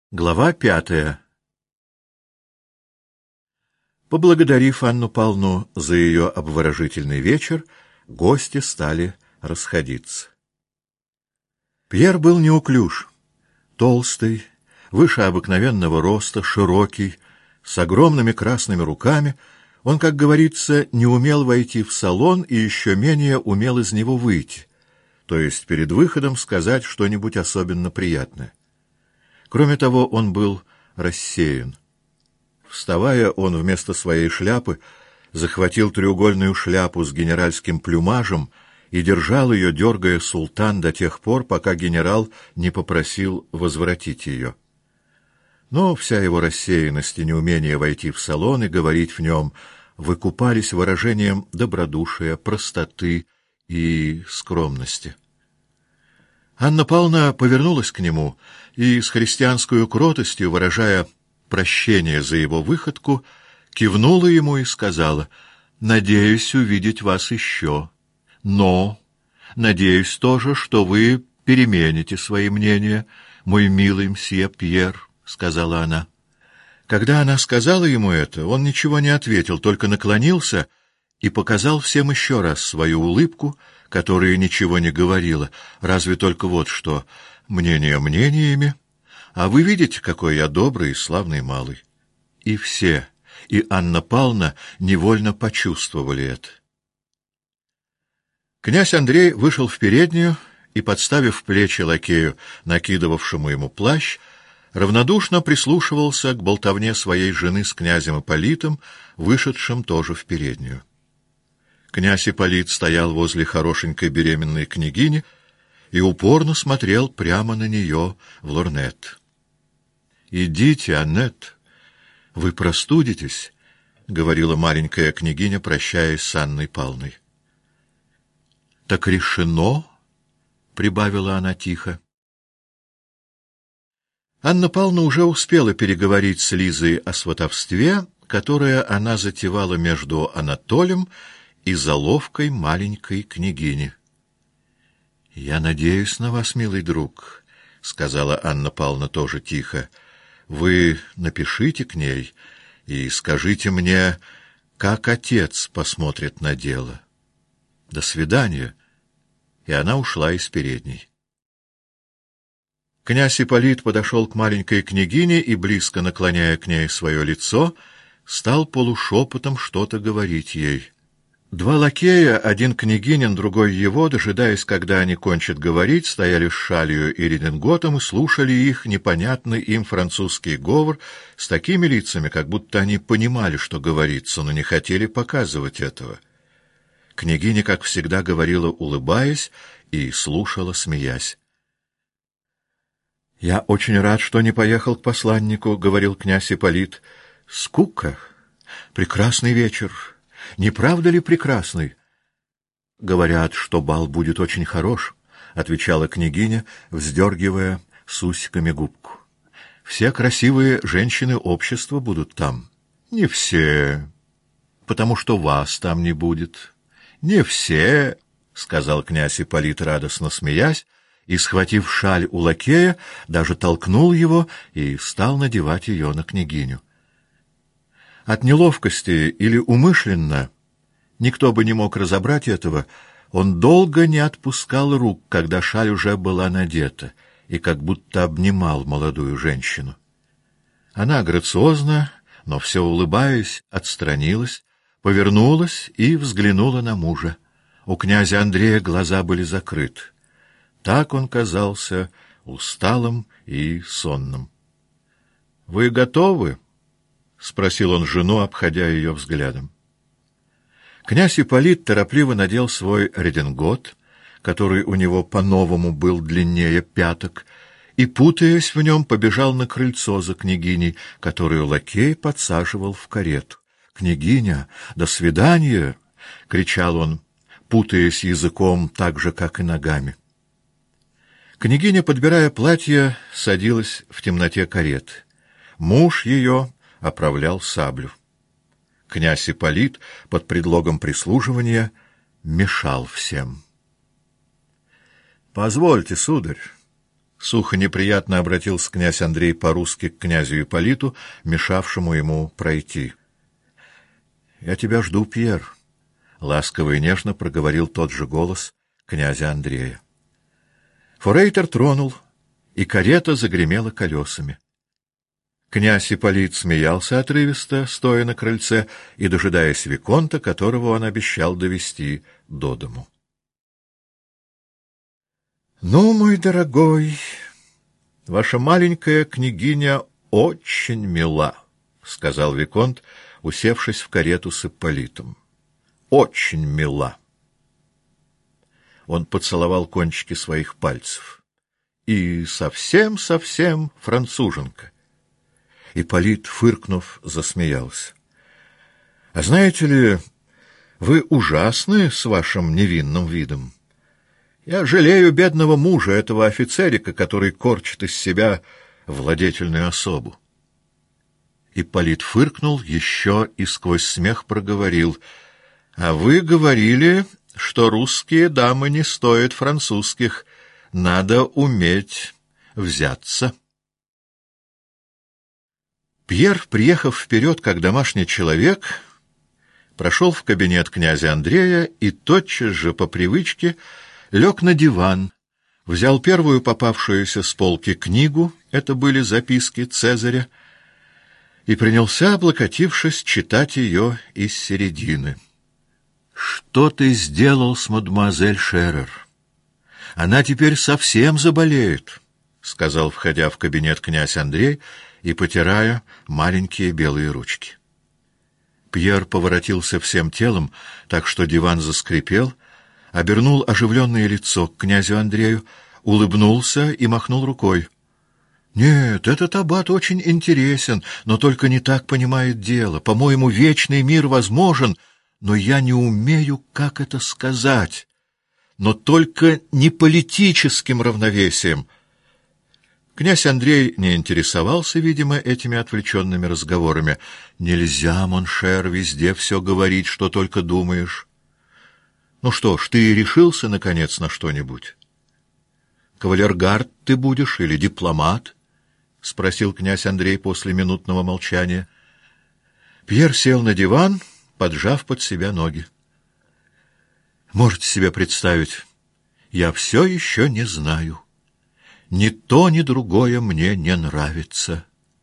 Глава 5. Поблагодарив Анну Павловну за ее обворожительный вечер, гости стали расходиться. Пьер был неуклюж, толстый, выше обыкновенного роста, широкий, с огромными красными руками. Он, как говорится, не умел войти в салон и еще менее умел из него выйти, то есть перед выходом сказать что-нибудь особенно приятное. Кроме того, он был рассеян. Вставая, он вместо своей шляпы захватил треугольную шляпу с генеральским плюмажем и держал ее, дергая султан до тех пор, пока генерал не попросил возвратить ее. Но вся его рассеянность и неумение войти в салон и говорить в нем выкупались выражением добродушия, простоты и скромности. Анна Павловна повернулась к нему и с христианской кротостью, выражая прощение за его выходку, кивнула ему и сказала: «Надеюсь увидеть вас еще, но надеюсь тоже, что вы перемените свои мнения, мой милый мсье Пьер», — сказала она. Когда она сказала ему это, он ничего не ответил, только наклонился и показал всем еще раз свою улыбку, которая ничего не говорила, разве только вот что: мнение мнениями, а вы видите, какой я добрый и славный малый. И все, и Анна Павловна невольно почувствовали это. Князь Андрей вышел в переднюю и, подставив плечи лакею, накидывавшему ему плащ, равнодушно прислушивался к болтовне своей жены с князем Ипполитом, вышедшим тоже в переднюю. Князь Ипполит стоял возле хорошенькой беременной княгини и упорно смотрел прямо на нее в лорнет. «Идите, Аннет, вы простудитесь», — говорила маленькая княгиня, прощаясь с Анной Павловной. «Так решено», — прибавила она тихо. Анна Павловна уже успела переговорить с Лизой о сватовстве, которое она затевала между Анатолием и заловкой маленькой княгини. «Я надеюсь на вас, милый друг», — сказала Анна Павловна тоже тихо. «Вы напишите к ней и скажите мне, как отец посмотрит на дело. До свидания». И она ушла из передней. Князь Ипполит подошел к маленькой княгине и, близко наклоняя к ней свое лицо, стал полушепотом что-то говорить ей. Два лакея, один княгинин, другой его, дожидаясь, когда они кончат говорить, стояли с шалью и рединготом и слушали их непонятный им французский говор с такими лицами, как будто они понимали, что говорится, но не хотели показывать этого. Княгиня, как всегда, говорила, улыбаясь, и слушала, смеясь. «Я очень рад, что не поехал к посланнику», — говорил князь Ипполит. «Скука. Прекрасный вечер. Не правда ли прекрасный?» «Говорят, что бал будет очень хорош», — отвечала княгиня, вздергивая с усиками губку. «Все красивые женщины общества будут там». «Не все, потому что вас там не будет». «Не все», — сказал князь Ипполит, радостно смеясь, и, схватив шаль у лакея, даже толкнул его и стал надевать ее на княгиню. От неловкости или умышленно, никто бы не мог разобрать этого, он долго не отпускал рук, когда шаль уже была надета, и как будто обнимал молодую женщину. Она грациозно, но все улыбаясь, отстранилась, повернулась и взглянула на мужа. У князя Андрея глаза были закрыты. Так он казался усталым и сонным. — Вы готовы? — спросил он жену, обходя ее взглядом. Князь Ипполит торопливо надел свой редингот, который у него по-новому был длиннее пяток, и, путаясь в нем, побежал на крыльцо за княгиней, которую лакей подсаживал в карету. «Княгиня, до свидания!» — кричал он, путаясь языком так же, как и ногами. Княгиня, подбирая платье, садилась в темноте кареты. Муж ее оправлял саблю. Князь Ипполит под предлогом прислуживания мешал всем. — Позвольте, сударь, — Сухо неприятно обратился князь Андрей по-русски к князю Ипполиту, мешавшему ему пройти. — Я тебя жду, Пьер, — ласково и нежно проговорил тот же голос князя Андрея. Форейтер тронул, и карета загремела колесами. Князь Ипполит смеялся отрывисто, стоя на крыльце и дожидаясь виконта, которого он обещал довести до дому. — Ну, мой дорогой, ваша маленькая княгиня очень мила, — сказал виконт, усевшись в карету с Ипполитом. — Очень мила. Он поцеловал кончики своих пальцев. И совсем-совсем француженка. Ипполит, фыркнув, засмеялся. — А знаете ли, вы ужасны с вашим невинным видом. Я жалею бедного мужа, этого офицерика, который корчит из себя владетельную особу. Ипполит фыркнул еще и сквозь смех проговорил. — А вы говорили, что русские дамы не стоят французских. Надо уметь взяться. Пьер, приехав вперед как домашний человек, прошел в кабинет князя Андрея и тотчас же по привычке лег на диван, взял первую попавшуюся с полки книгу, это были записки Цезаря, и принялся, облокотившись, читать ее из середины. «Что ты сделал с мадемуазель Шерер? Она теперь совсем заболеет», — сказал, входя в кабинет князь Андрей и потирая маленькие белые ручки. Пьер поворотился всем телом, так что диван заскрипел, обернул оживленное лицо к князю Андрею, улыбнулся и махнул рукой. «Нет, этот аббат очень интересен, но только не так понимает дело. По-моему, вечный мир возможен, но я не умею, как это сказать. Но только не политическим равновесием». Князь Андрей не интересовался, видимо, этими отвлеченными разговорами. «Нельзя, моншер, везде все говорить, что только думаешь. Ну что ж, ты решился, наконец, на что-нибудь? Кавалергард ты будешь или дипломат?» — спросил князь Андрей после минутного молчания. Пьер сел на диван, поджав под себя ноги. «Можете себе представить, я все еще не знаю. Ни то, ни другое мне не нравится.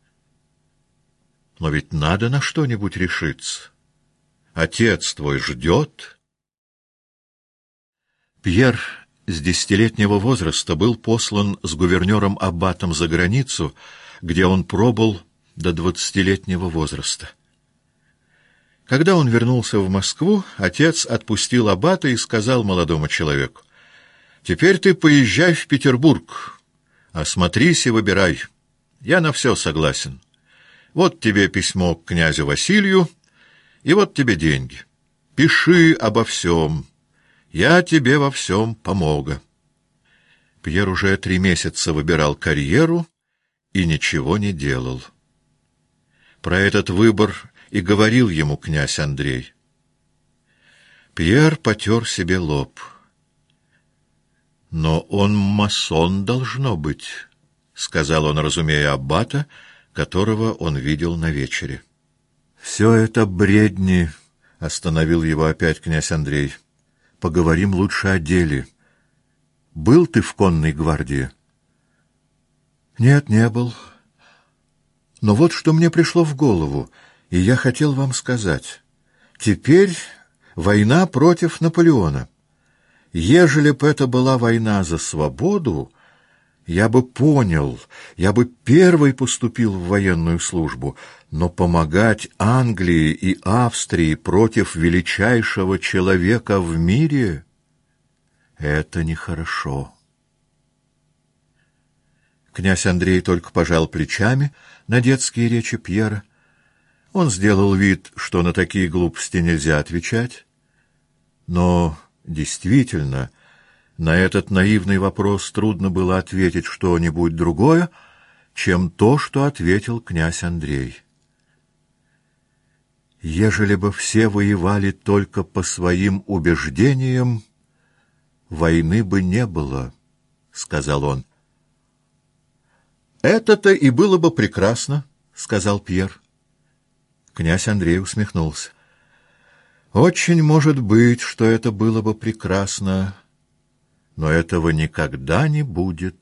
Но ведь надо на что-нибудь решиться. Отец твой ждет». Пьер с 10-летнего возраста был послан с гувернером-аббатом за границу, где он пробыл до 20-летнего возраста. Когда он вернулся в Москву, отец отпустил аббата и сказал молодому человеку: «Теперь ты поезжай в Петербург, осмотрись и выбирай. Я на все согласен. Вот тебе письмо к князю Василию, и вот тебе деньги. Пиши обо всем. Я тебе во всем помогу». Пьер уже 3 месяца выбирал карьеру и ничего не делал. Про этот выбор и говорил ему князь Андрей. Пьер потер себе лоб. «Но он масон, должно быть», — сказал он, разумея аббата, которого он видел на вечере. «Все это бредни», — остановил его опять князь Андрей. «Поговорим лучше о деле. Был ты в конной гвардии?» «Нет, не был. Но вот что мне пришло в голову, и я хотел вам сказать. Теперь война против Наполеона. Ежели б это была война за свободу, я бы понял, я бы первый поступил в военную службу, но помогать Англии и Австрии против величайшего человека в мире — это нехорошо». Князь Андрей только пожал плечами на детские речи Пьера. Он сделал вид, что на такие глупости нельзя отвечать. Но действительно, на этот наивный вопрос трудно было ответить что-нибудь другое, чем то, что ответил князь Андрей. «Ежели бы все воевали только по своим убеждениям, войны бы не было», — сказал он. Это-то и было бы прекрасно, — сказал Пьер. Князь Андрей усмехнулся. Очень может быть, что это было бы прекрасно, но этого никогда не будет.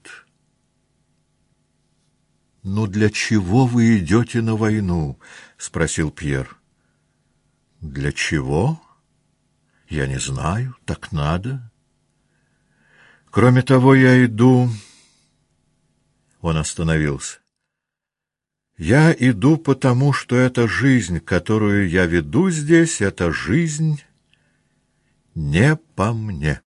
— Ну, для чего вы идете на войну? — спросил Пьер. — Для чего? Я не знаю, так надо. Кроме того, я иду... Он остановился. Я иду потому, что эта жизнь, которую я веду здесь, эта жизнь не по мне.